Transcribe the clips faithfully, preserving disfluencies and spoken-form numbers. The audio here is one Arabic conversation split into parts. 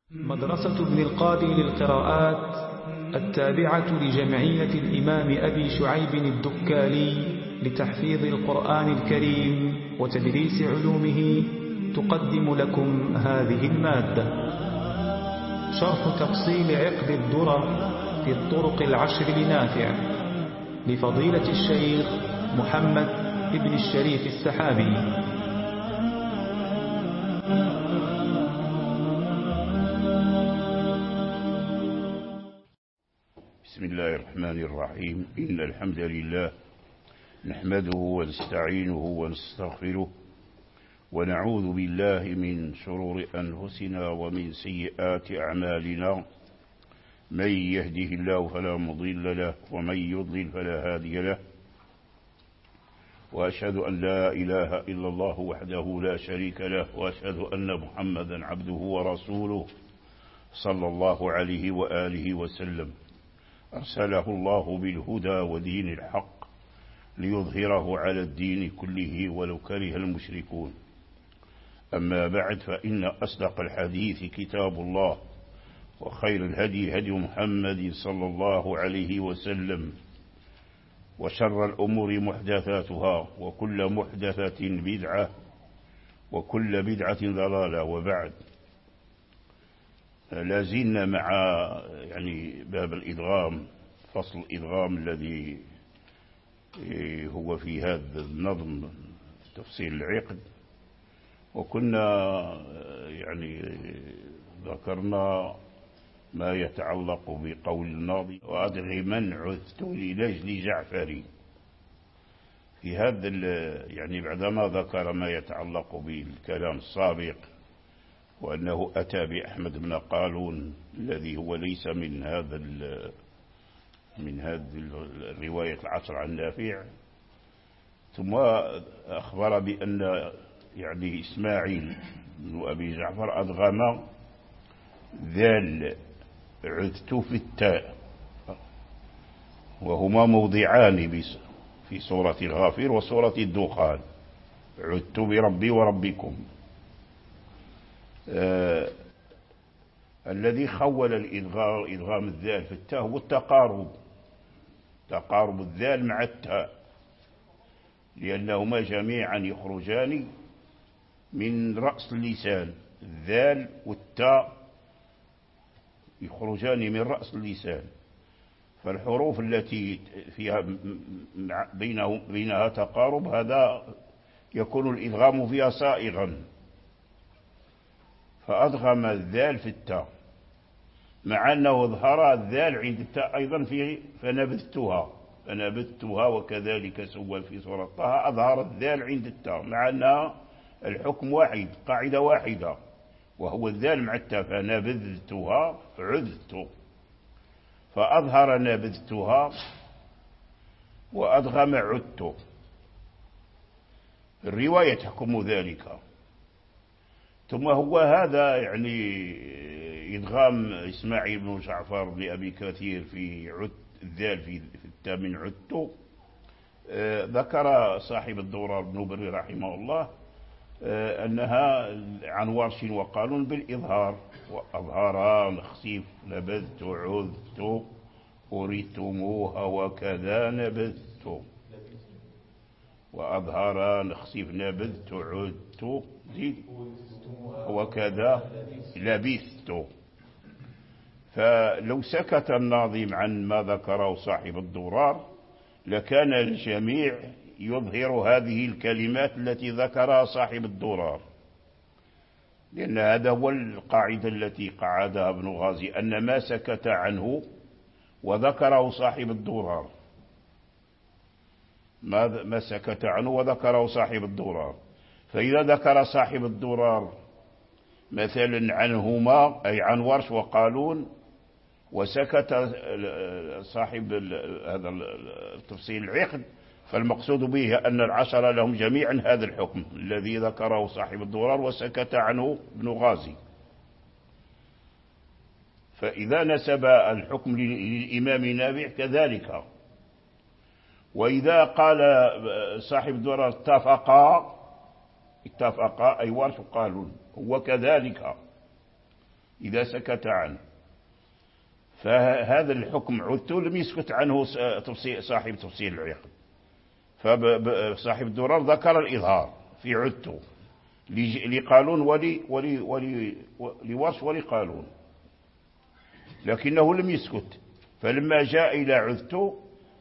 مدرسة ابن القادر للقراءات التابعة لجمعية الإمام أبي شعيب الدكالي لتحفيظ القرآن الكريم وتدريس علومه تقدم لكم هذه المادة. شرح تفصيل عقد الدرر في الطرق العشر لنافع لفضيلة الشيخ محمد ابن الشريف السحابي. بسم الله الرحمن الرحيم. إن الحمد لله نحمده ونستعينه ونستغفره ونعوذ بالله من شرور أنفسنا ومن سيئات أعمالنا. من يهده الله فلا مضل له ومن يضلل فلا هادي له، وأشهد أن لا إله إلا الله وحده لا شريك له، وأشهد أن محمدا عبده ورسوله صلى الله عليه وآله وسلم. أرسله الله بالهدى ودين الحق ليظهره على الدين كله ولو كره المشركون. أما بعد، فإن أصدق الحديث كتاب الله، وخير الهدي هدي محمد صلى الله عليه وسلم، وشر الأمور محدثاتها، وكل محدثة بدعة، وكل بدعة ضلالة. وبعد، لازلنا مع يعني باب الإدغام، فصل الإدغام الذي هو في هذا النظم تفصيل العقد. وكنا يعني ذكرنا ما يتعلق بقول الناظم: وأدغما عثت لنجل جعفري. في هذا يعني بعدما ذكر ما يتعلق بالكلام السابق، وأنه أتى بأحمد بن قالون الذي هو ليس من هذا من هذه الرواية العشر عن نافع، ثم أخبر بأن يعني إسماعيل بن أبي جعفر أدغم ذال عثت في التاء، وهما موضعان في سورة الغافر وسورة الدخان: عثت بربي وربكم. آه الذي خول الإدغام إدغام الذال في التاء هو التقارب، تقارب الذال مع التاء، لأنهما جميعا يخرجان من رأس اللسان. الذال والتاء يخرجان من رأس اللسان، فالحروف التي فيها بينه بينها تقارب هذا يكون الإدغام فيها صائغا. فأدغم الذال في التاء، مع أنه ظهر الذال عند التاء أيضا في فنبذتها فنبذتها وكذلك سوى في سورة طه أظهر الذال عند التاء، مع أن الحكم واحد، قاعدة واحدة، وهو الذال مع التاء: فنبذتها عذت. فأظهر نبذتها وأدغم عدت. الرواية تحكم ذلك. ثم هو هذا يعني إدغام إسماعيل بن جعفر لأبي كثير في عد الذال في التاء من عدت. آه ذكر صاحب الدورار بن بري رحمه الله آه أنها عن ورش وقالون بالإظهار: وأظهرا نخسيف نبذت عذت أريتموها وكذا نبذت. وأظهرا نخسيف نبذت عذت وكذا لبثت. فلو سكت الناظم عن ما ذكره صاحب الدرار لكان الجميع يظهر هذه الكلمات التي ذكرها صاحب الدرار، لأن هذا هو القاعدة التي قعدها ابن غازي، أن ما سكت عنه وذكره صاحب الدرار ما ما سكت عنه وذكره صاحب الدرار. فإذا ذكر صاحب الدرار مثلا عنهما أي عن ورش وقالون، وسكت صاحب هذا التفصيل العقد، فالمقصود به أن العشرة لهم جميعا هذا الحكم الذي ذكره صاحب الدرار وسكت عنه ابن غازي. فإذا نسب الحكم للإمام نافع كذلك. وإذا قال صاحب الدرار اتفقا اتفقا أي ورش وقالون، هو كذلك. إذا سكت عنه. فهذا الحكم عدت لم يسكت عنه صاحب تفصيل العقد. فصاحب الدرر ذكر الإظهار في عدت لقالون ولي ولي ولي لورش ولقالون، لكنه لم يسكت. فلما جاء إلى عدت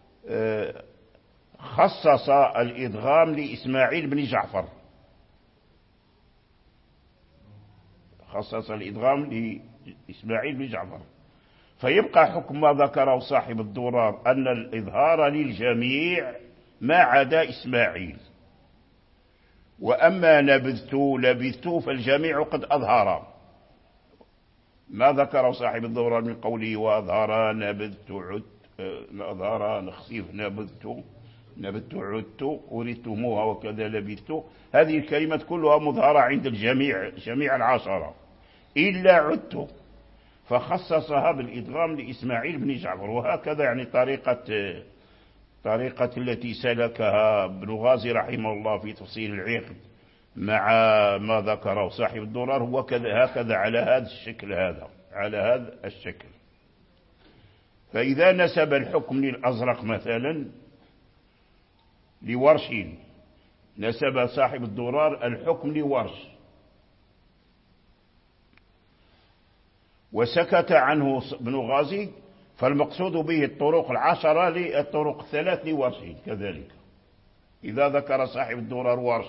خصص الإدغام لإسماعيل بن جعفر، خصص الإدغام لإسماعيل بن جعفر. فيبقى حكم ما ذكره صاحب الدرر أن الإظهار للجميع ما عدا إسماعيل. وأما نبذت لبثت فالجميع قد أظهر ما ذكره صاحب الدرر من قوله وأظهر نبذت عدت أظهر نخسيف نبذت نبذت عدت أريدتموها وكذا لبثت. هذه الكلمات كلها مظهرة عند الجميع جميع العشرة إلا عدت، فخصصها بالإدغام لإسماعيل بن جعفر. وهكذا يعني طريقة طريقة التي سلكها ابن غازي رحمه الله في تفصيل العقد مع ما ذكره صاحب الدرر هو كذا هكذا على هذا الشكل هذا على هذا الشكل. فإذا نسب الحكم للأزرق مثلا لورش، نسب صاحب الدرر الحكم لورش وسكت عنه ابن غازي، فالمقصود به الطرق العشرة للطرق الثلاث لورش كذلك. إذا ذكر صاحب الدرر ورش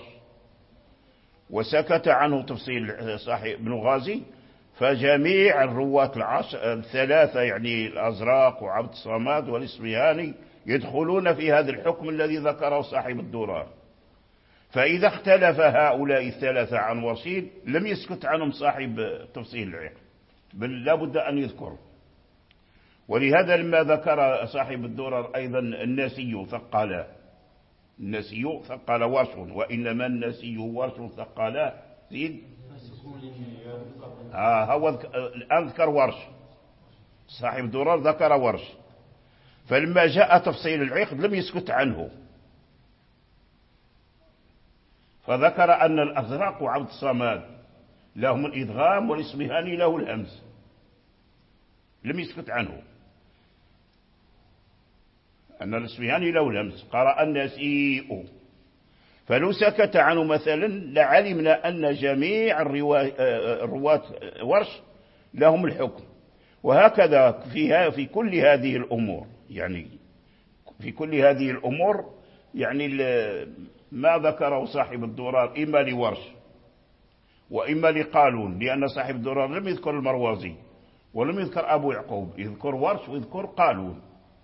وسكت عنه تفصيل صاحب ابن غازي، فجميع الرواة العشر الثلاثة يعني الأزرق وعبد الصمد والإصبهاني يدخلون في هذا الحكم الذي ذكره صاحب الدرر. فإذا اختلف هؤلاء الثلاثة عن ورشين لم يسكت عنهم صاحب تفصيل العقد، بل لابد أن يذكر. ولهذا لما ذكر صاحب الدرر أيضا الناسي ثقلا، الناسي ثقل ورش، وإنما الناسي ورش ثقلا زيد آه هو الآن ذكر ورش، صاحب الدرر ذكر ورش. فلما جاء تفصيل العقد لم يسكت عنه، فذكر أن الأزرق وعبد الصمد لهم الإدغام والإصبهاني له الهمز، لم يسكت عنه. أن الإصبهاني له الهمز قرأ النسيء، فلو سكت عنه مثلا لعلمنا أن جميع الرواة ورش لهم الحكم. وهكذا فيها في كل هذه الأمور، يعني في كل هذه الأمور يعني ما ذكره صاحب الدرر إما لورش وإما لقالون، لأن صاحب الدرر لم يذكر المروزي ولم يذكر أبو يعقوب، يذكر ورش ويذكر قالون،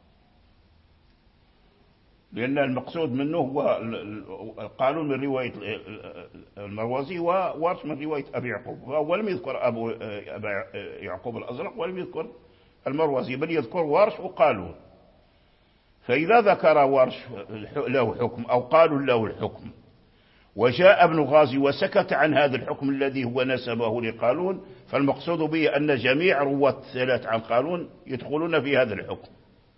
لأن المقصود منه هو قالون من رواية المروزي وورش من رواية أبي يعقوب، ولم يذكر أبو يعقوب الأزرق ولم يذكر المروزي، بل يذكر ورش وقالون. فإذا ذكر ورش له حكم أو قالون له الحكم وجاء ابن غازي وسكت عن هذا الحكم الذي هو نسبه لقالون، فالمقصود به أن جميع رواة الثلاث عن قالون يدخلون في هذا الحكم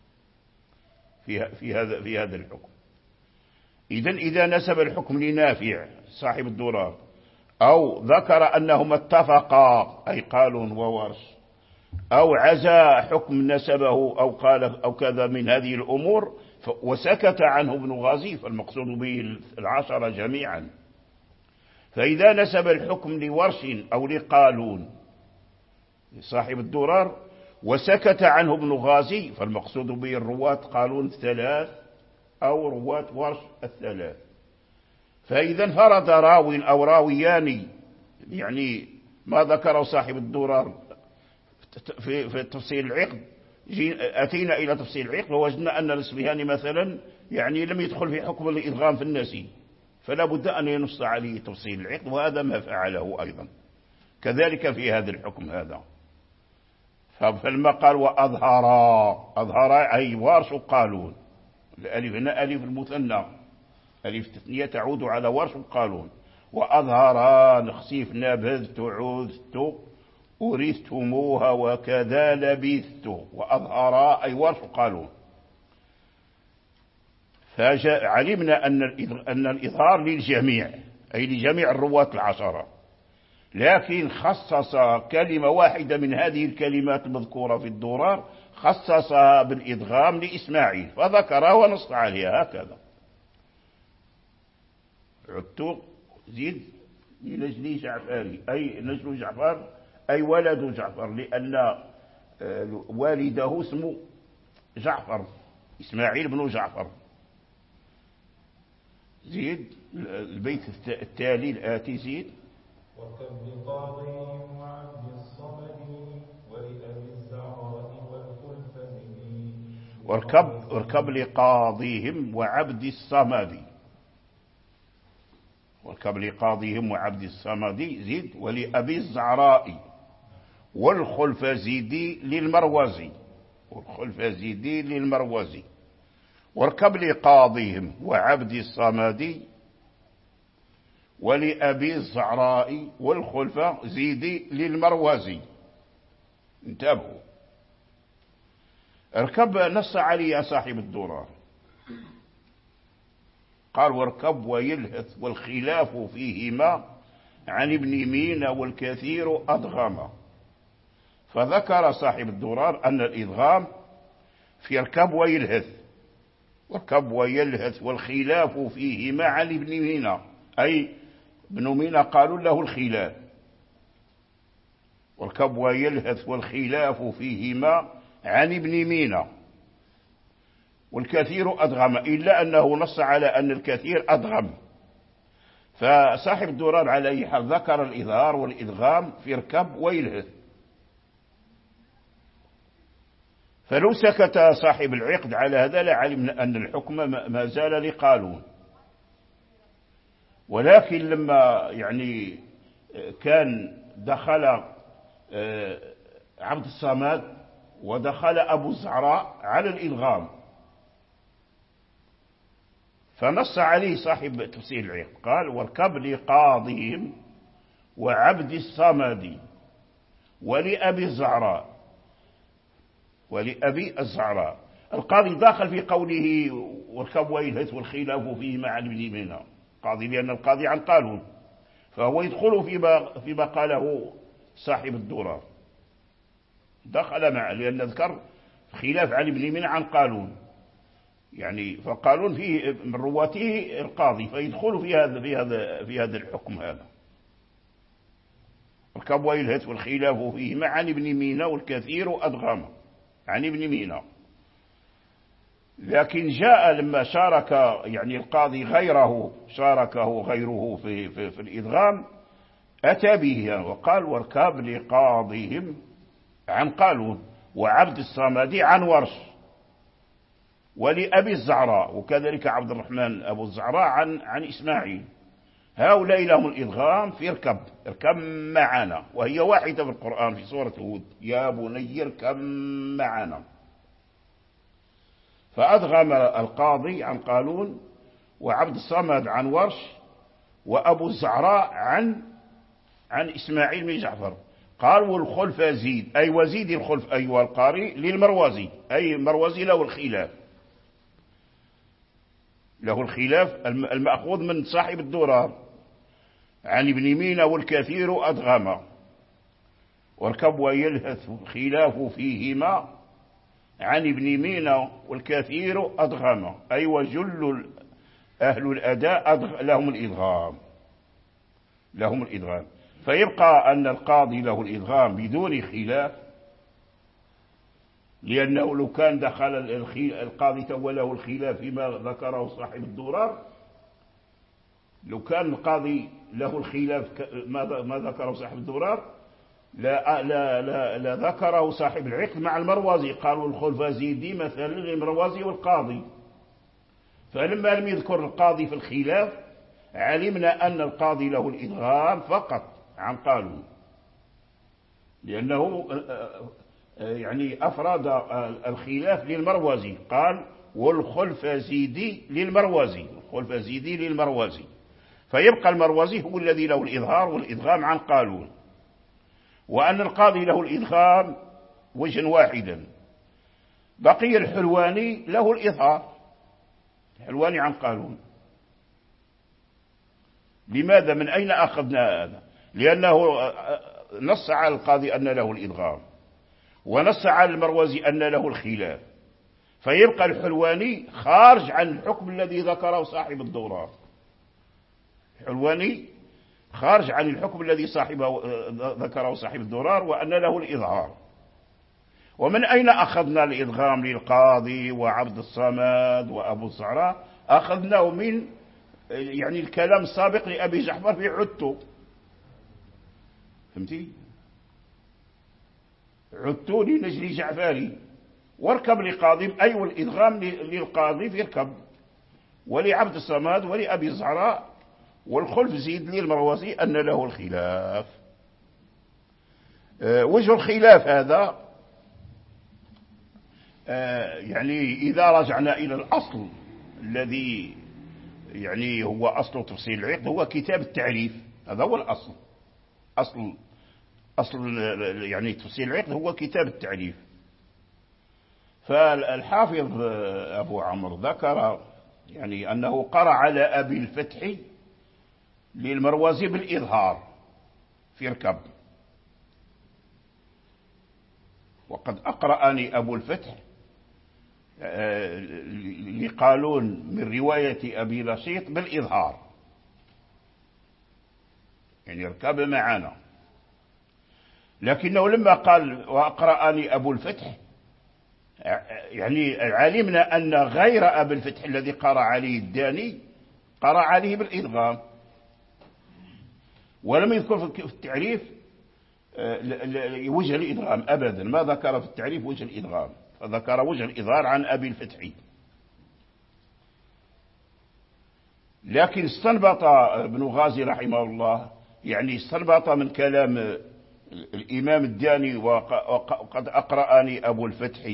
في في هذا في هذا الحكم. إذن إذا نسب الحكم لنافع صاحب الدرر أو ذكر أنهما اتفقا أي قالون وورش، أو عزى حكم نسبه أو قال أو كذا من هذه الأمور وسكت عنه ابن غازي، فالمقصود به العشرة جميعا. فإذا نسب الحكم لورش أو لقالون صاحب الدرر وسكت عنه ابن غازي، فالمقصود به الرواة قالون الثلاث أو رواة ورش الثلاث. فإذا انفرد راو أو راويان، يعني ما ذكره صاحب الدرر في, في تفصيل العقد، أتينا إلى تفصيل العقد ووجدنا أن الإصبهاني مثلا يعني لم يدخل في حكم الإدغام في النسي، فلا بد أن ينص عليه تفصيل العقد، وهذا ما فعله أيضا كذلك في هذا الحكم هذا. فلما قال وأظهر أظهر أي وارش قالون، الألف هنا ألف المثنى، ألف تثنية تعود على ورش قالون. وأظهر نخسيف نبذت عذت أرثتموها وكذا لبثت، وأظهر أي ورش قالون. فعلمنا أن أن الإظهار للجميع أي لجميع الرواة العشرة، لكن خصص كلمة واحدة من هذه الكلمات المذكورة في الدرر، خصصها بالإدغام لإسماعيل فذكرها ونص عليها هكذا. عدت زيد لنجل جعفر أي نجل جعفر أي ولد جعفر، لأن والده اسمه جعفر، إسماعيل بن جعفر. زيد البيت التالي الآتي زيد. وكم قاضي وعبد الصمد ولأبي الزهراء والخلفزي. واركب اركب لقاضيهم وعبد الصمد، واركب لقاضيهم وعبد الصمد زيد ولأبي الزهراء والخلفزيدي للمروزي، والخلفزيدي للمروزي. واركب لقاضيهم وعبد الصمد ولأبي الزعراء والخلفة زيدي للمروزي. انتبهوا. اركب نص علي صاحب الدرر، قال واركب ويلهث والخلاف فيهما عن ابن مينا والكثير أدغم. فذكر صاحب الدرر أن الإدغام في اركب ويلهث، واركب ويلهث والخلاف فيهما عن ابن مينا، أي ابن مينا قالوا له الخلاف. واركب ويلهث والخلاف فيهما عن ابن مينا والكثير أدغم، إلا أنه نص على أن الكثير أدغم. فصاحب الدرر على أي حال ذكر الإظهار والإدغام في اركب ويلهث. فلو سكت صاحب العقد على هذا لعلمنا أن الحكم ما زال لقالون. ولكن لما يعني كان دخل عبد الصمد ودخل أبو الزهراء على الإدغام، فنص عليه صاحب تفسير العقد قال واركب لقاضيهم وعبد الصمد ولأبي الزهراء، ولأبي الزهراء. القاضي داخل في قوله واركب ويلهث والخلاف فيه مع ابن مينا قاضي، لأن القاضي عن قانون، فهو يدخل فيما, فيما قاله صاحب الدرر، دخل معه، لأن ذكر خلاف عن ابن مينا عن قانون، يعني فقالون فيه من رواته القاضي، فيدخل في هذا في هذا في هذا الحكم هذا. اركب ويلهث والخلاف فيه مع ابن مينا والكثير أدغم عن ابن مينا. لكن جاء لما شارك يعني القاضي غيره، شاركه غيره في, في, في الإدغام، أتى به وقال واركب لقاضيهم عن قالون وعبد الصمد عن ورش ولأبي الزهراء، وكذلك عبد الرحمن أبو الزهراء عن, عن إسماعيل. هؤلاء لهم الإدغام في اركب، اركب معنا، وهي واحدة في القرآن في سورة هود يا بني اركب معنا. فأدغم القاضي عن قالون وعبد الصمد عن ورش وأبو الزهراء عن عن إسماعيل بن جعفر. قال والخلف زيد أي وزيد الخلف أيها القارئ للمروزي، أي المروزي له الخلاف، له الخلاف المأخوذ من صاحب الدرر عن ابن مينا والكثير أدغم. واركب ويلهث الخلاف فيهما عن ابن مينا والكثير أدغم، أي وجل أهل الأداء لهم الإدغام، لهم الإدغام. فيبقى أن القاضي له الإدغام بدون خلاف، لأنه لو كان دخل القاضي توله الخلاف فيما ذكره صاحب الدرر، لو كان القاضي له الخلاف ما ذكره صاحب الدرر لا, لا, لا, لا ذكره صاحب العقد مع المروزي، قالوا الخلفزيدي مثلا للمروزي والقاضي. فلما لم يذكر القاضي في الخلاف علمنا أن القاضي له الإدغام فقط عن قالون، لأنه يعني أفراد الخلاف للمروزي، قال والخلفزيدي للمروزي، الخلفزيدي للمروزي. فيبقى المروزي هو الذي له الإظهار والإدغام عن قالون، وأن القاضي له الإدغام وجها واحدا. بقي الحلواني له الإظهار، الحلواني عن قالون. لماذا؟ من أين أخذنا هذا؟ لأنه نص على القاضي أن له الإدغام، ونص على المروزي أن له الخلاف، فيبقى الحلواني خارج عن الحكم الذي ذكره صاحب الدورار. الحلواني خارج عن الحكم الذي صاحبه ذكره صاحب الدورار وأن له الإظهار. ومن أين أخذنا الإدغام للقاضي وعبد الصمد وأبو الزهراء؟ أخذناه من يعني الكلام السابق لأبي جعفر في عدت. فهمتي؟ عدت لنجل جعفري واركب لقاضي، أي أيوة الإدغام للقاضي في ركب، ولعبد الصمد ولأبي الزهراء، والخلف زيد للمروزي أن له الخلاف. أه وجه الخلاف هذا أه يعني إذا رجعنا إلى الأصل الذي يعني هو أصل تفصيل العقد، هو كتاب التعريف. هذا هو الأصل، أصل أصل يعني تفصيل العقد هو كتاب التعريف. فالحافظ أبو عمرو ذكر يعني أنه قرأ على أبي الفتح للمروزي بالإظهار في ركب، وقد أقرأني أبو الفتح لقالون من رواية أبي نشيط بالإظهار، يعني ركب معنا. لكنه لما قال وأقرأني أبو الفتح، يعني علمنا أن غير أبي الفتح الذي قرأ عليه الداني قرأ عليه بالإدغام، ولم يذكر في التعريف وجه الإدغام أبدا، ما ذكر في التعريف وجه الإدغام، فذكر وجه الإظهار عن أبي الفتح. لكن استنبط ابن غازي رحمه الله، يعني استنبط من كلام الإمام الداني وقد أقرأني أبو الفتح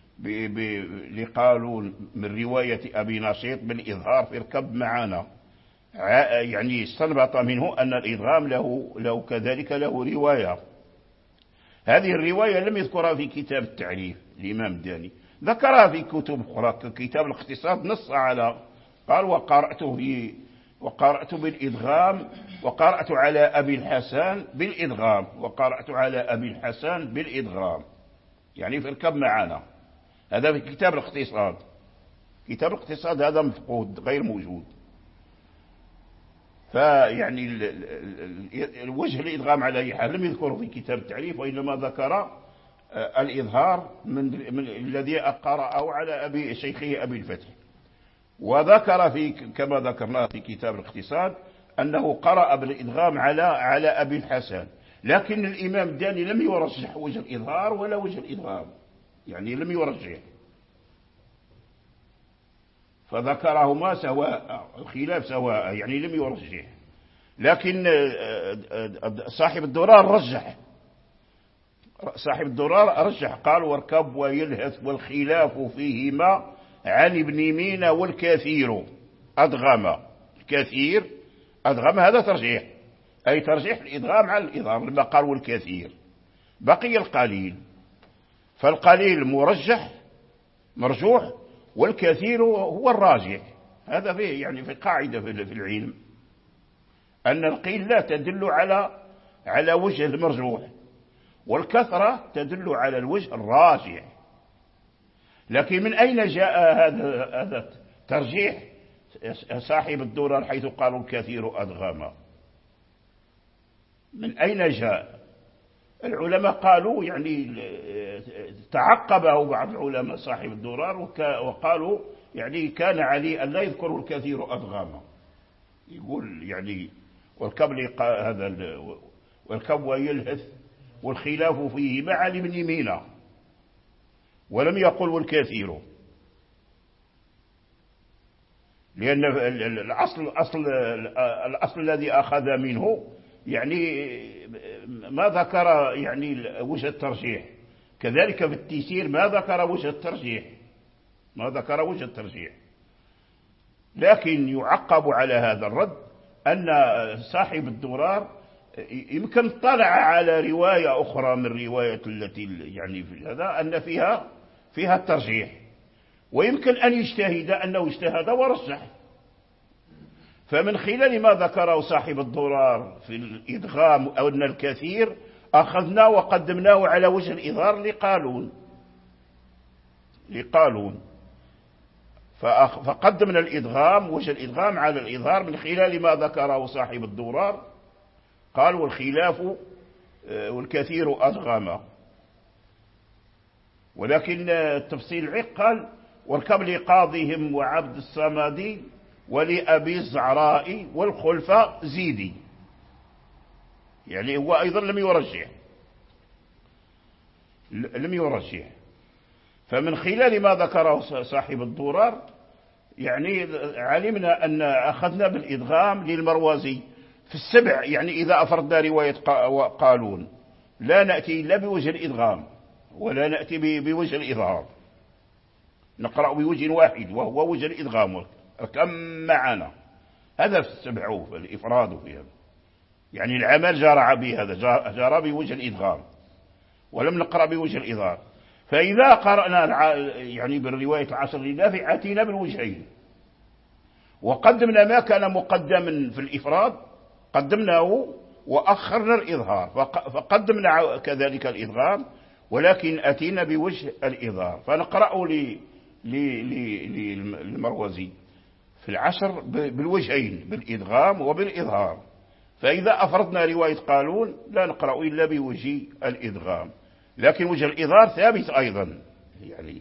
لقالون من رواية أبي نشيط بالإظهار في ركب معنا، يعني استنبط منه أن الإدغام له, له كذلك له رواية. هذه الرواية لم يذكرها في كتاب التعريف الإمام الداني، ذكرها في كتب أخرى كتاب الاقتصاد، نص على قال وقرأت في وقرأت بالإدغام، وقرأت على أبي الحسن بالإدغام، وقرأت على أبي الحسن بالإدغام، يعني في ركب معنا. هذا في كتاب الاقتصاد. كتاب الاقتصاد هذا مفقود غير موجود. فيعني الوجه الإدغام على أي حال لم يذكره في كتاب التعريف، وإنما ذكر الإظهار من, من الذي قرأه على أبي شيخه أبي الفتح. وذكر في كما ذكرنا في كتاب الاقتصاد أنه قرأ بالإدغام على على أبي الحسن، لكن الإمام الداني لم يرجح وجه الإظهار ولا وجه الإدغام، يعني لم يرجح، فذكرهما سواء، الخلاف سواء، يعني لم يرجح. لكن صاحب الدرار رجح، صاحب الدرار رجح قال واركب ويلهث والخلاف فيهما عن ابن مينا والكثير أدغم. الكثير أدغم، هذا ترجيح، أي ترجيح الإدغام على الإظهار لما قال والكثير. بقي القليل، فالقليل مرجح مرجوح، والكثير هو الراجح. هذا فيه يعني في قاعدة في العلم أن القيل لا تدل على على وجه المرجوح، والكثرة تدل على الوجه الراجح. لكن من أين جاء هذا هذا ترجيح صاحب الدرر حيث قالوا الكثير أدغم؟ من أين جاء؟ العلماء قالوا يعني تعقبه بعض العلماء صاحب الدرر وقالوا يعني كان علي أن لا يذكر الكثير أدغم، يقول يعني والكبل هذا والكب ويلهث والخلاف فيه مع ابن مينا، ولم يقل والكثير، لأن الأصل الأصل الأصل الذي أخذ منه يعني ما ذكر يعني وجه الترجيح. كذلك في التيسير ما ذكر وجه الترجيح، ما ذكر وجه الترجيح. لكن يعقب على هذا الرد أن صاحب الدرار يمكن طلع على رواية أخرى من رواية التي يعني في هذا أن فيها فيها الترجيح، ويمكن أن يجتهد أنه اجتهد ورجح، فمن خلال ما ذكره صاحب الضرار في الإدغام أو أن الكثير أخذنا وقدمناه على وجه الإظهار لقالون لقالون فقدمنا الإدغام وجه الإدغام على الإظهار من خلال ما ذكره صاحب الضرار. قال والخلاف والكثير أدغم، ولكن التفصيل العق قال واركب لقاضهم وعبد الصمد ولأبي الزعراء والخلفاء زيدي، يعني هو أيضا لم يرجح لم يرجح فمن خلال ما ذكره صاحب الضرار يعني علمنا أن أخذنا بالإدغام للمروزي في السبع، يعني إذا أفردنا رواية قالون لا نأتي إلا بوجه الإدغام ولا نأتي بوجه الإظهار، نقرأ بوجه واحد وهو وجه الإدغام كم معنا. هذا في السبع في الإفراد في هذا، يعني العمل جرى بهذا جرى بوجه الإدغام ولم نقرأ بوجه الإظهار. فإذا قرأنا يعني بالرواية العشر للنافع أتينا بالوجهين وقدمنا ما كان مقدما في الإفراد قدمناه وأخرنا الإظهار فقدمنا كذلك الإدغام ولكن أتينا بوجه الإظهار. فنقرأ للمروزي في العشر بالوجهين بالإدغام وبالإظهار، فإذا أفردنا رواية قالون لا نقرأ إلا بوجه الإدغام، لكن وجه الإظهار ثابت أيضا. يعني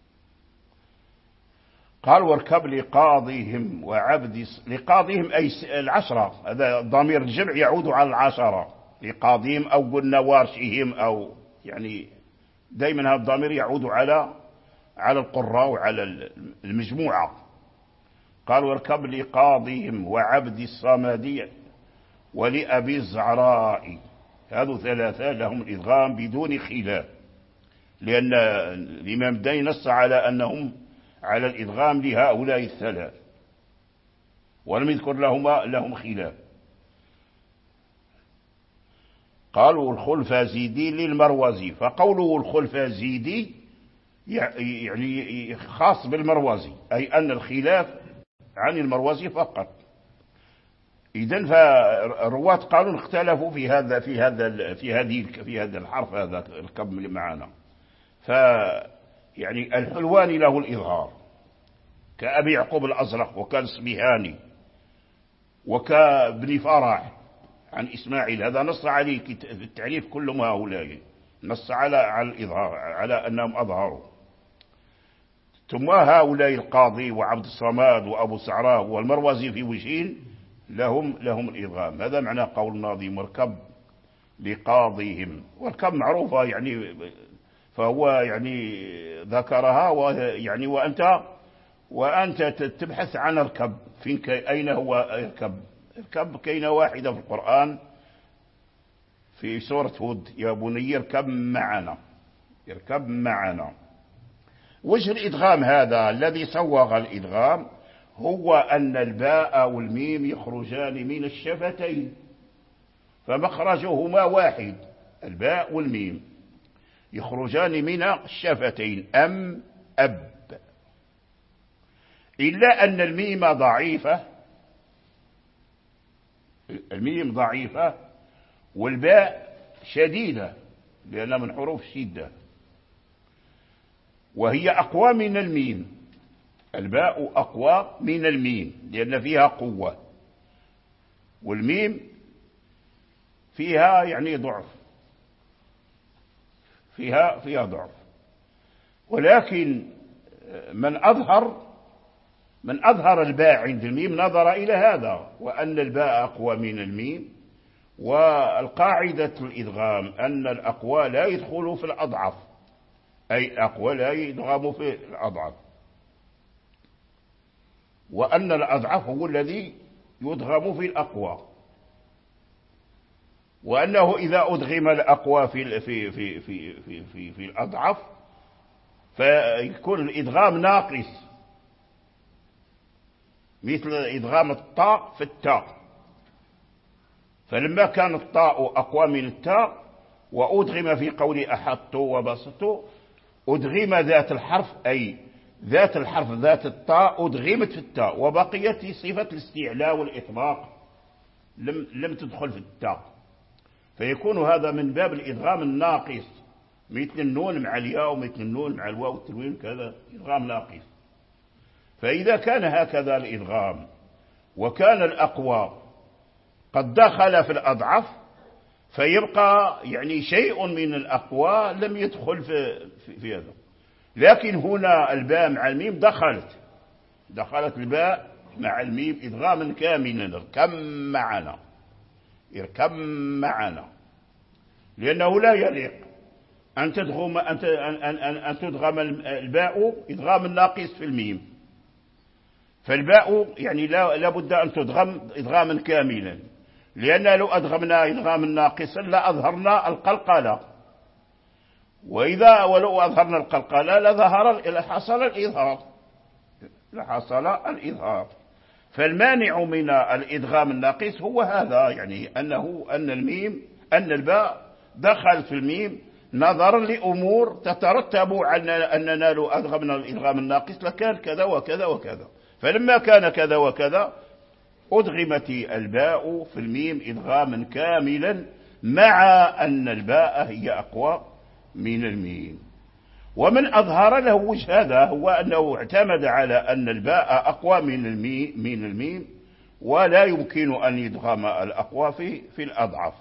قال واركب لقاضيهم وعبد لقاضيهم أي العشرة، هذا ضمير الجمع يعود على العشرة لقاضيهم أو قلنا وارشهم أو يعني دائما هذا الضمير يعود على على القراء وعلى المجموعة. قال واركب لقاضيهم وعبد الصمد ولأبي الزعراء، هذو ثلاثة لهم الإدغام بدون خلاف، لأن الإمام الداني نص على أنهم على الإدغام لهؤلاء الثلاث ولم يذكر لهما لهم خلاف. قالوا الخلفازيدي للمروزي، فقوله الخلفازيدي يعني خاص بالمروزي، أي أن الخلاف عن المروزي فقط. إذن فالرواة قالوا اختلفوا في هذا في هذا في هذه في هذا الحرف هذا الكم اللي معنا. ف يعني الحلواني له الإظهار كأبي يعقوب الأزرق وكان اسمهاني وكابن فرح عن إسماعيل، هذا نص عليه في التعريف كلهم هؤلاء نص على على الإظهار على أنهم أظهروا. ثم هؤلاء القاضي وعبد الصمد وأبو سعراء والمروزي في وجهين لهم لهم الإدغام. هذا معنى قول الناظم مركب لقاضيهم، والكب معروفة يعني فهو يعني ذكرها ويعني وأنت وأنت تبحث عن الكب فين أين هو الكب. الكب كاينة واحدة في القرآن في سورة هود يا بني اركب معنا اركب معنا. وجه الإدغام هذا الذي سوغ الإدغام هو أن الباء والميم يخرجان من الشفتين فمخرجهما واحد، الباء والميم يخرجان من الشفتين أم أب، إلا أن الميم ضعيفة الميم ضعيفة والباء شديدة لأنها من حروف الشدة وهي أقوى من الميم. الباء أقوى من الميم لأن فيها قوة، والميم فيها يعني ضعف فيها فيها ضعف. ولكن من أظهر من أظهر الباء عند الميم نظر إلى هذا وأن الباء أقوى من الميم. والقاعدة الإدغام أن الأقوى لا يدخل في الأضعف، أي أقوى لا يدغم في الأضعف، وأن الأضعف هو الذي يدغم في الأقوى، وأنه إذا أدغم الأقوى في في في في في في, في الأضعف فيكون الإدغام ناقص، مثل إدغام الطاء في التاء. فلما كان الطاء أقوى من التاء وأدغم في قول أحط وبسط أدغم ذات الحرف أي ذات الحرف ذات الطاء أدغمت في التاء، وبقيت صفة الاستعلاء والإطلاق لم, لم تدخل في التاء، فيكون هذا من باب الإدغام الناقص، مثل النون مع الياء ومثل النون مع الواو والتنوين، كذا إدغام ناقص. فإذا كان هكذا الإدغام وكان الأقوى قد دخل في الأضعف، فيبقى يعني شيء من الأقوى لم يدخل في, في, في هذا. لكن هنا الباء مع الميم دخلت دخلت الباء مع الميم إدغاما كاملا، اركب معنا اركب معنا، لأنه لا يليق أن تدغم أن أن أن أن تدغم الباء إدغام الناقص في الميم، فالباء يعني لا لابد أن تدغم إدغاما كاملا، لأن لو أدغمنا إدغاما ناقصا لأظهرنا القلقلة، وإذا ولو أظهرنا القلقلة لظهر لحصل الإظهار لحصل الإظهار. فالمانع من الإدغام الناقص هو هذا، يعني أنه أن الميم أن الباء دخل في الميم نظرا لأمور تترتب على أننا لو أدغمنا الإدغام الناقص لكان كذا وكذا وكذا، فلما كان كذا وكذا أدغمت الباء في الميم إدغاما كاملا، مع أن الباء هي أقوى من الميم. ومن أظهر له وجه هذا هو أنه اعتمد على أن الباء أقوى من الميم, من الميم ولا يمكن أن يدغم الأقوى في, في الأضعف،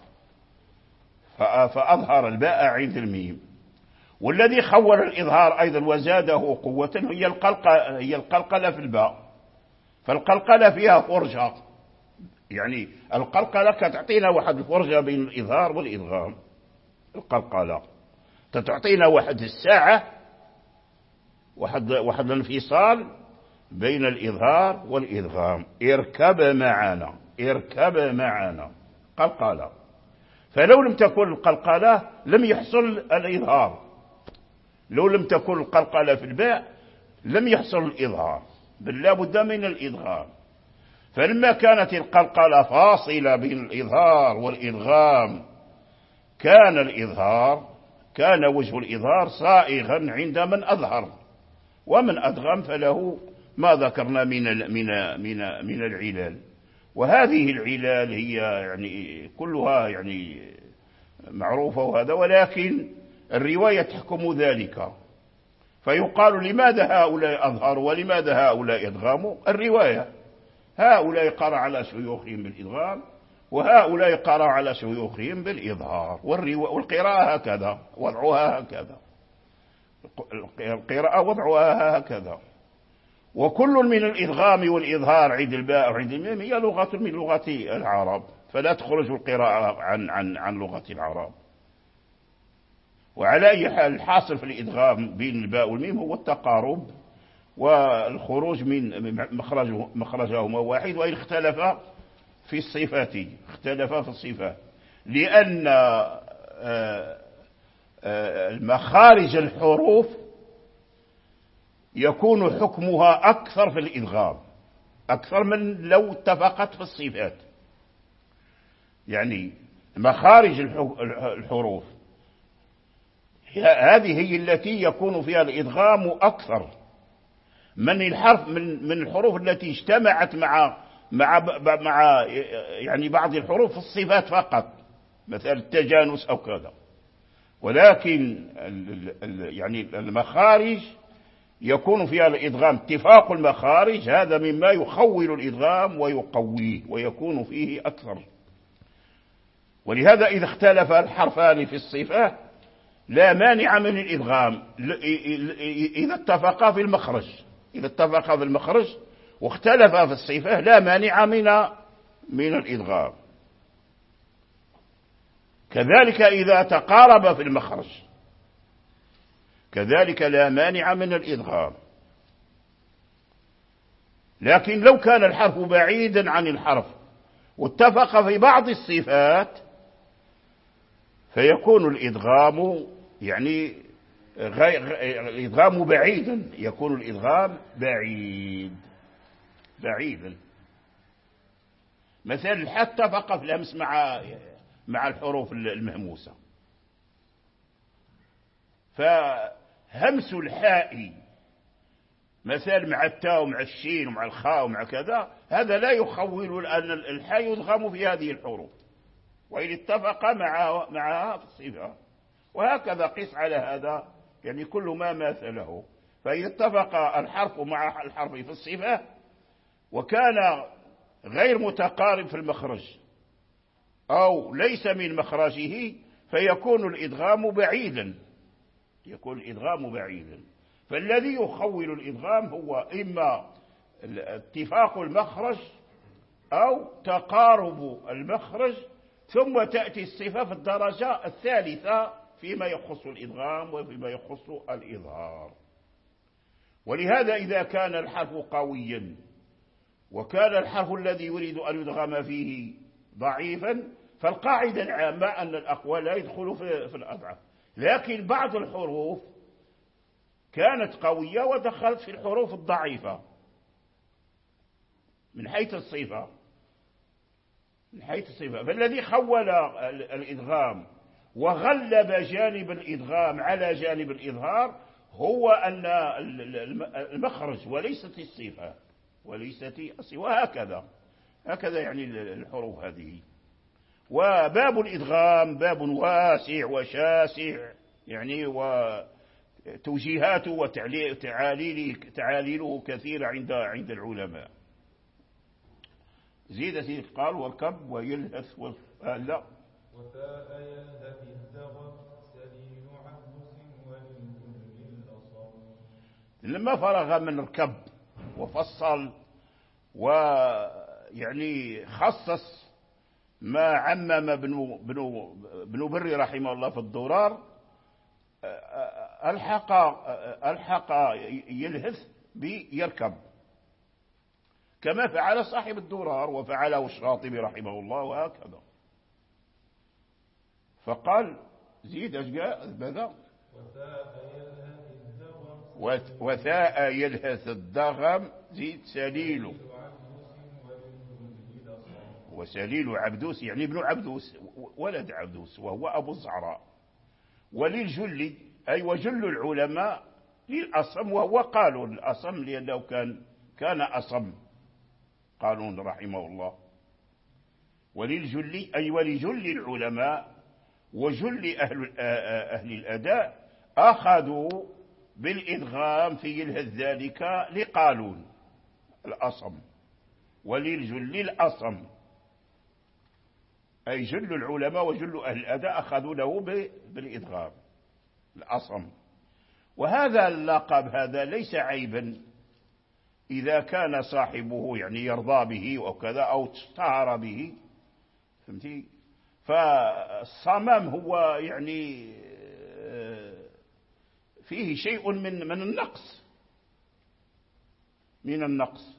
فأظهر الباء عند الميم. والذي خول الإظهار أيضا وزاده قوة هي القلقلة, هي القلقلة في الباء، فالقلقلة فيها فرجة، يعني القلقلة كتعطينا واحد الفرجة بين الإظهار والإدغام، القلقلة تعطينا واحد الساعة، واحد, واحد الانفصال بين الإظهار والإدغام. اركب معنا اركب معنا قلقلة، فلو لم تكن القلقلة لم يحصل الإظهار، لو لم تكن القلقلة في الباء لم يحصل الإظهار، بل لا بد من الإدغام. فلما كانت القلقلة فاصلة بين الإظهار والإدغام كان الإظهار كان وجه الإظهار صائغا عند من أظهر، ومن أدغم فله ما ذكرنا من من من من العلال. وهذه العلال هي يعني كلها يعني معروفة وهذا، ولكن الرواية تحكم ذلك، فيقال لماذا هؤلاء أظهروا ولماذا هؤلاء أدغموا؟ الرواية، هؤلاء قرأ على شيوخهم بالإدغام وهؤلاء قرأ على شيوخهم بالإظهار، والقراءة هكذا وضعها هكذا، القراءة وضعها هكذا. وكل من الإدغام والإظهار عند الباء وعند الميم هي لغة من لغة العرب، فلا تخرج القراءة عن عن عن لغة العرب. وعلى أي حال الحاصل في الإدغام بين الباء والميم هو التقارب والخروج من مخرجه مخرجهما واحد، وإن اختلف في الصفات اختلف في الصفات، لأن مخارج الحروف يكون حكمها أكثر في الإدغام أكثر من لو اتفقت في الصفات. يعني مخارج الحروف هذه هي التي يكون فيها الإدغام أكثر من الحرف من من الحروف التي اجتمعت مع مع مع يعني بعض الحروف في الصفات فقط، مثل التجانس أو كذا. ولكن يعني المخارج يكون فيها الإدغام اتفاق المخارج، هذا مما يخول الإدغام ويقويه ويكون فيه أكثر. ولهذا إذا اختلف الحرفان في الصفة لا مانع من الإدغام إذا اتفقا في المخرج، إذا اتفقا في المخرج واختلفا في الصفة لا مانع من من الإدغام. كذلك إذا تقارب في المخرج كذلك لا مانع من الإدغام. لكن لو كان الحرف بعيدا عن الحرف واتفق في بعض الصفات فيكون الإدغام يعني الإدغام بعيدا، يكون الإدغام بعيد بعيدا. مثلا الحاء اتفق في الهمس مع مع الحروف المهموسة، فهمس الحاء مثال مع التاء ومع الشين ومع الخاء ومع كذا، هذا لا يخول أن الحاء يدغم في هذه الحروف وإن اتفق مع معها في الصفة. وهكذا قس على هذا، يعني كل ما ماثله. فإذا اتفق الحرف مع الحرف في الصفة وكان غير متقارب في المخرج أو ليس من مخرجه فيكون الإدغام بعيدا، يكون الإدغام بعيدا. فالذي يخول الإدغام هو إما اتفاق المخرج أو تقارب المخرج، ثم تأتي الصفة في الدرجة الثالثة فيما يخص الإدغام وفيما يخص الإظهار. ولهذا إذا كان الحرف قويا وكان الحرف الذي يريد أن يدغم فيه ضعيفا، فالقاعدة العامة أن الأقوى لا يدخل في الأضعف. لكن بعض الحروف كانت قوية ودخلت في الحروف الضعيفة من حيث الصفة من حيث الصفة فالذي خول الإدغام وغلب جانب الإدغام على جانب الإظهار هو أن المخرج وليست الصفة وليست الصفة. وهكذا هكذا يعني الحروف هذه. وباب الإدغام باب واسع وشاسع، يعني وتوجيهاته وتعاليله كثيرة عند عند العلماء. زيد سيد قال واركب ويلهث و... آه لا وفاء يلهث الدغم سليل عبس وللكل الأصم. لما فرغ من ركب وفصل ويعني خصص ما عمم ابن بن بن بري رحمه الله في الدرار، الحق الحق يلهث بيركب كما فعل صاحب الدرار وفعله الشاطبي رحمه الله وهكذا. فقال زيد ماذا؟ وثاء يلهث الدغم زيد سليل وسليل عبدوس، يعني ابن عبدوس ولد عبدوس وهو أبو الزعراء. وللجل أي وجل العلماء للأصم وهو قالون الأصم لأنه كان كان أصم قالون رحمه الله. وللجل أي ولجل العلماء وجل أهل, أهل الأداء أخذوا بالإدغام في يلهث ذلك لقالون الأصم. وللجل الأصم أي جل العلماء وجل أهل الأداء أخذوا له بالإدغام الأصم. وهذا اللقب هذا ليس عيبا إذا كان صاحبه يعني يرضى به أو كذا أو اشتهر به، فهمتي؟ فالصمام هو يعني فيه شيء من من النقص من النقص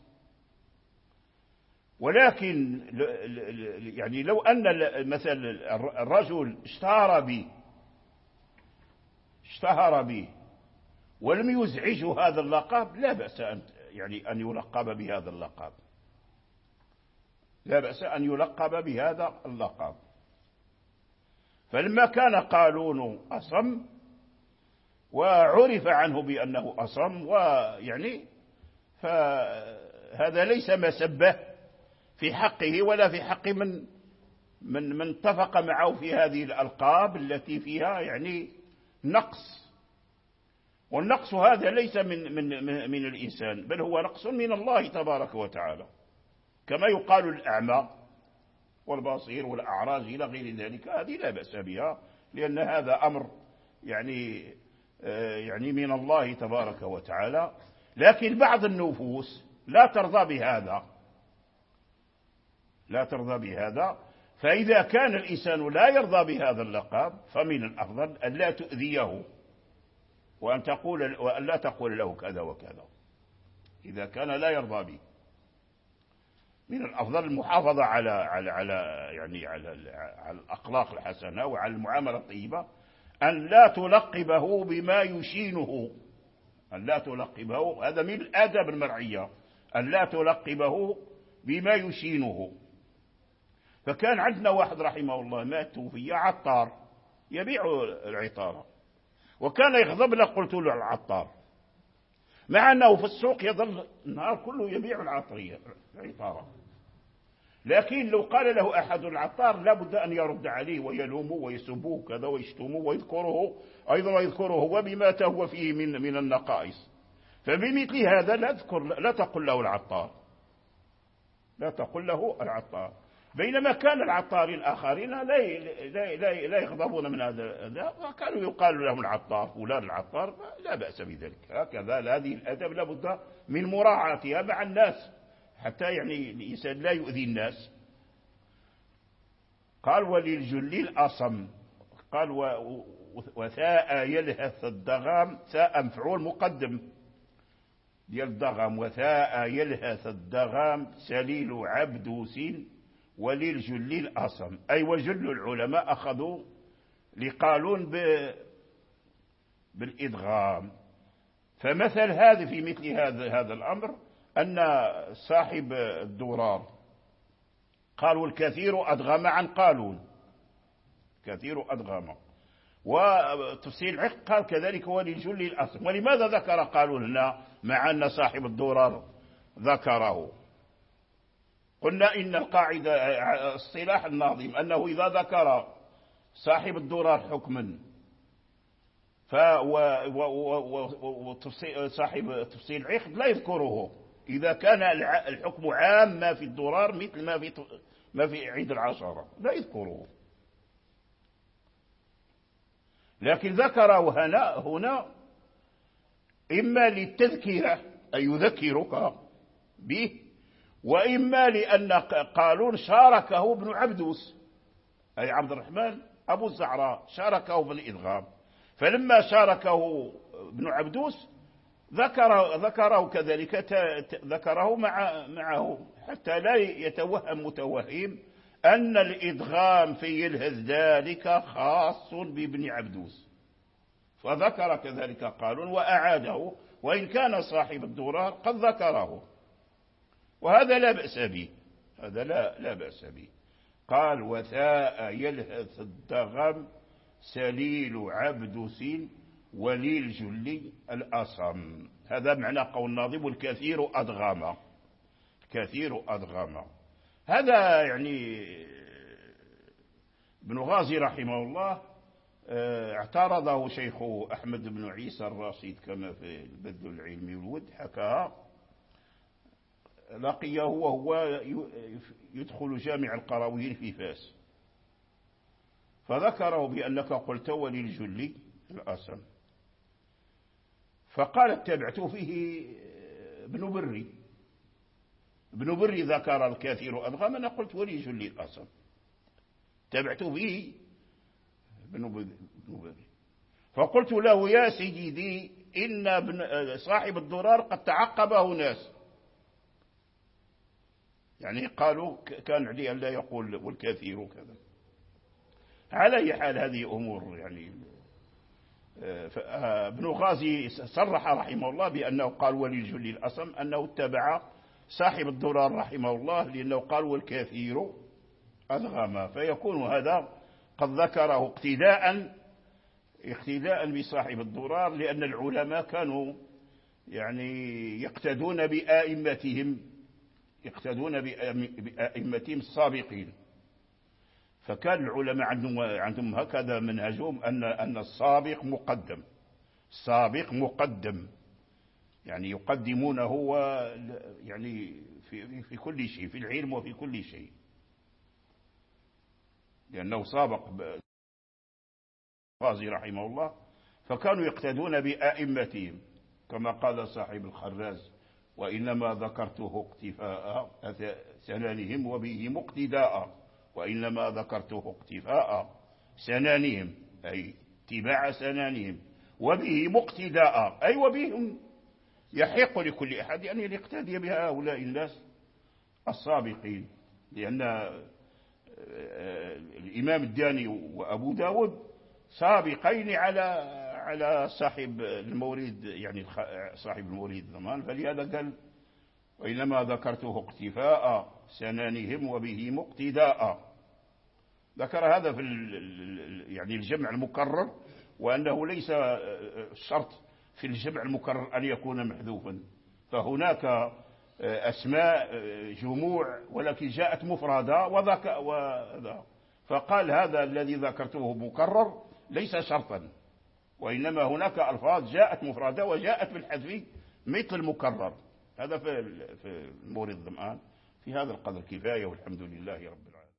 ولكن يعني لو أن مثلا الرجل اشتهر به اشتهر به ولم يزعجه هذا اللقب لا بأس أن يعني أن يلقب بهذا اللقب لا بأس أن يلقب بهذا اللقب. فلما كان قالون أصم وعرف عنه بأنه أصم ويعني فهذا ليس مسبة في حقه ولا في حق من من من اتفق معه في هذه الألقاب التي فيها يعني نقص. والنقص هذا ليس من من من الإنسان بل هو نقص من الله تبارك وتعالى، كما يقال الأعمى والبصير والأعراج إلى غير ذلك، هذه لا بأس بها لأن هذا أمر يعني يعني من الله تبارك وتعالى. لكن بعض النفوس لا ترضى بهذا لا ترضى بهذا فإذا كان الإنسان لا يرضى بهذا اللقب فمن الأفضل أن لا تؤذيه وأن تقول وأن لا تقول له كذا وكذا إذا كان لا يرضى به. من الأفضل المحافظة على على على يعني على على الأخلاق الحسنة وعلى المعاملة الطيبة، أن لا تلقبه بما يشينه أن لا تلقبه هذا من الآداب المرعية أن لا تلقبه بما يشينه. فكان عندنا واحد رحمه الله مات توفي عطار يبيع العطارة وكان يغضب له قلت له العطار مع أنه في السوق يظل النهار كله يبيع العطرية العطارة. لكن لو قال له أحد العطار لابد أن يرد عليه ويلومه ويسبوه كذا ويشتمه ويذكره أيضا ويذكره هو بما تهوى فيه من من النقائص. فبمثل هذا لا تذكر لا تقل له العطار، لا تقل له العطار. بينما كان العطارين الآخرين لا لا لا, لا يغضبون من هذا، وكانوا يقال لهم العطار فلان العطار، لا بأس بذلك. هكذا هذه الأدب لابد من مراعاتها مع الناس حتى يعني الإنسان لا يؤذي الناس. قال وللجل الأصم، قال وثاء يلهث الدغام، ثاء مفعول مقدم ديال الدغام، وثاء يلهث الدغام سليل عبدوس وللجل الأصم، أي وجل العلماء أخذوا لقالون بالإدغام. فمثل هذا في مثل هذا هذا الأمر أن صاحب الدرار قال والكثير أدغم عن قالون، كثير أدغم. وتفسير العقد قال كذلك وللجل الأصم. ولماذا ذكر قالون هنا مع أن صاحب الدرار ذكره؟ قلنا إن القاعدة الصلاح الناظم أنه إذا ذكر صاحب الدرار حكما وصاحب تفصيل العقد لا يذكره إذا كان الحكم عام ما في الدرار مثل ما في ما في عيد العشرة لا يذكره. لكن ذكره هنا هنا إما للتذكير أي يذكرك به، وإما لأن قالون شاركه ابن عبدوس أي عبد الرحمن أبو الزعراء شاركه في الإدغام، فلما شاركه ابن عبدوس ذكره ذكره كذلك ذكره مع معه حتى لا يتوهم متوهم أن الإدغام في يلهث ذلك خاص بابن عبدوس، فذكر كذلك قالون وأعاده وإن كان صاحب الدرار قد ذكره، وهذا لا بأس به، هذا لا لا بأس به. قال وثاء يلهث الدغم سليل عبدوس وللجل الأصم. هذا معنى قول الناظم الكثير أدغم، الكثير أدغم. هذا يعني ابن غازي رحمه الله اعترضه شيخه أحمد بن عيسى الراشد كما في البذل العلمي والود حكاها، لقيه وهو يدخل جامع القرويين في فاس فذكره بأنك قلت وللجل الأصم، فقال اتبعت فيه ابن بري، ابن بري ذكر الكثير أدغم، أنا قلت وللجل الأصم، اتبعت فيه ابن بري. فقلت له يا سيدي إن صاحب الدرار قد تعقبه ناس، يعني قالوا كان عليه أن لا يقول والكثير كذا. على أي حال هذه أمور يعني ابن غازي صرح رحمه الله بأنه قال وللجل الأصم أنه اتبع صاحب الدرار رحمه الله لأنه قال والكثير أدغم، فيكون هذا قد ذكره اقتداء اقتداء بصاحب الدرار، لأن العلماء كانوا يعني يقتدون بآئمتهم يقتدون بأئمتهم السابقين، فكان العلماء عندهم عندهم هكذا منهجهم أن أن السابق مقدم، السابق مقدم يعني يقدمونه يعني في في كل شيء، في العلم وفي كل شيء، لأنه سابق غازي رحمه الله، فكانوا يقتدون بأئمتهم كما قال صاحب الخراز وإنما ذكرته اقتفاء سنانهم وبه مقتداء، وإنما ذكرته اقتفاء سنانهم أي اتباع سنانهم وبه مقتداء أي وبهم يحق لكل أحد يعني يقتدي بهؤلاء الناس السابقين، لأن الإمام الداني وأبو داود سابقين على على صاحب المورد يعني صاحب المورد الضمان، فلهذا قال وإنما ذكرته اقتفاء سنانهم وبه مقتداء. ذكر هذا في يعني الجمع المكرر، وأنه ليس شرط في الجمع المكرر أن يكون محذوفا، فهناك أسماء جموع ولكن جاءت مفردة وذاك وذا، فقال هذا الذي ذكرته مكرر ليس شرطا، وإنما هناك ألفاظ جاءت مفردة وجاءت بالحذف مثل مكرر. هذا في في مورد الظمآن. في هذا القدر كفاية، والحمد لله رب العالمين.